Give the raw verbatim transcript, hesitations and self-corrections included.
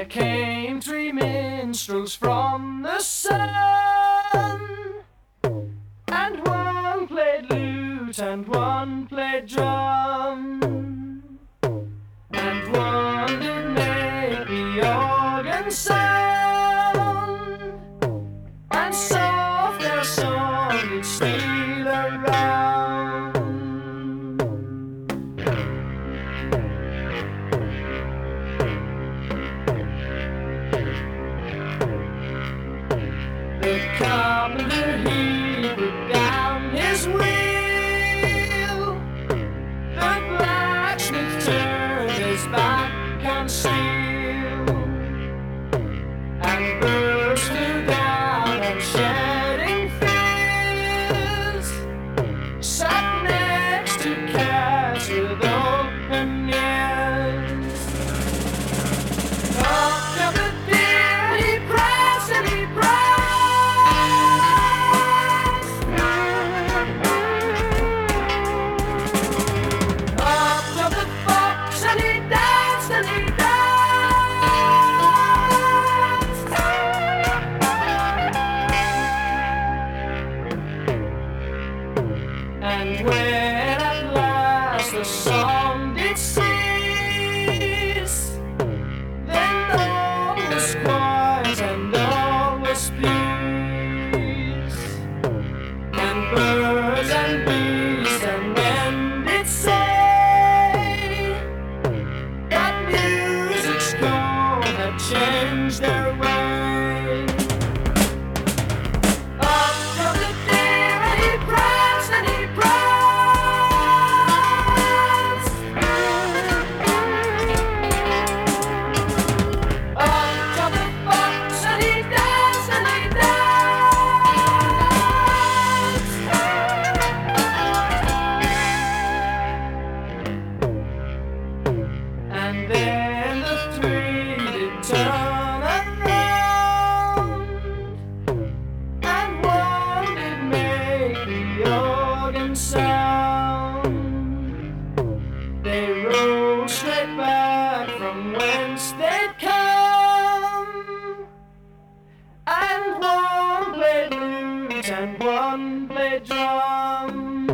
There came three minstrels from the sun, and one played lute and one played drum, and one did make the organ sound, and soft their song did steal around. The carpenter he put down his wheel, the blacksmith turned his back on steel, and birds flew down and shedding fears sat next to cats with open ears. Up to the deer he pranced and he pranced. And when at last the song did cease, then all was quiet and all was peace, and birds and bees and men did say that music's call had changed their way. And then the three did turn around, and one did make the organ sound. They rode straight back from whence they'd come, and one played lute and one played drum.